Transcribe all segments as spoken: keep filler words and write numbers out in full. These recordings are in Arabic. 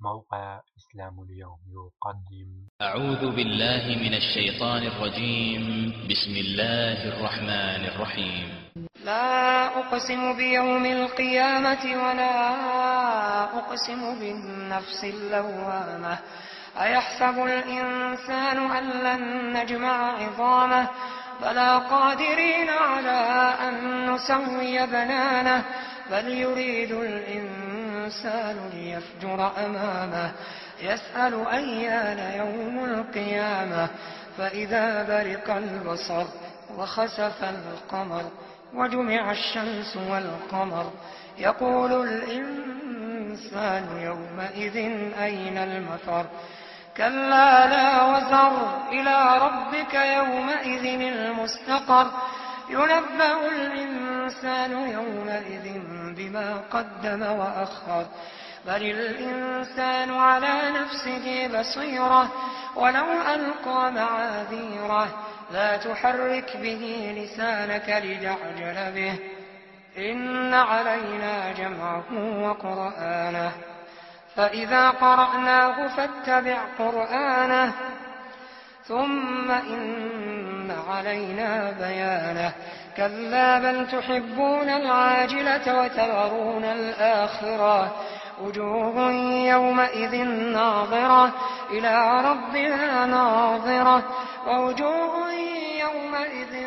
موقع إسلام اليوم يقدم. أعوذ بالله من الشيطان الرجيم. بسم الله الرحمن الرحيم. لا أقسم بيوم القيامة ولا أقسم بالنفس اللوامة. أيحسب الإنسان أن لن نجمع عظامه بلى قادرين على أن نسوي بنانه بل يريد الإنسان ليفجر أمامه يسأل أيان يوم القيامة فإذا برق البصر وخسف القمر وجمع الشمس والقمر يقول الإنسان يومئذ أين المفر كلا لا وزر إلى ربك يومئذ المستقر ينبأ الإنسان يومئذ بما قدم وأخر بل الإنسان على نفسه بصيرة ولو ألقى معاذيره لا تحرك به لسانك لتعجل به إن علينا جمعه وقرآنه فإذا قرأناه فاتبع قرآنه ثم إن علينا بيانه كلا بل تحبون العاجلة وتذرون الآخرة وجوه يومئذ ناظرة إلى ربها ناظرة ووجوه يومئذ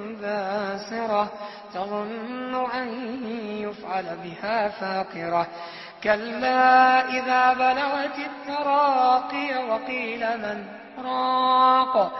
باسرة تظن أن يفعل بها فاقرة كلا إذا بلغت التراقي وقيل من راق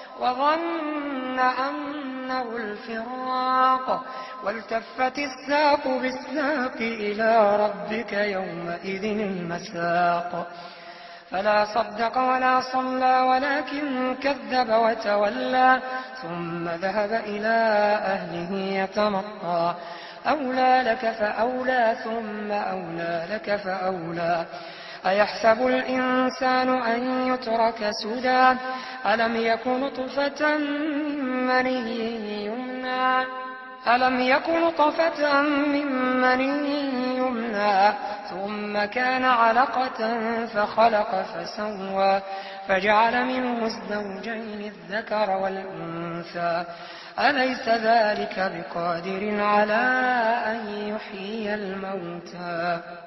وظن أنه الفراق والتفت الساق بالساق إلى ربك يومئذ المساق فلا صدق ولا صلى ولكن كذب وتولى ثم ذهب إلى أهله يتمطى أولى لك فأولى ثم أولى لك فأولى أيحسب الإنسان أن يترك سدى ألم يكن نطفة مني يمنى ألم يكن نطفة من مني يمنى ثم كان علقة فخلق فسوى فجعل منه الزوجين الذكر والأنثى أليس ذلك بقادر على أن يحيي الموتى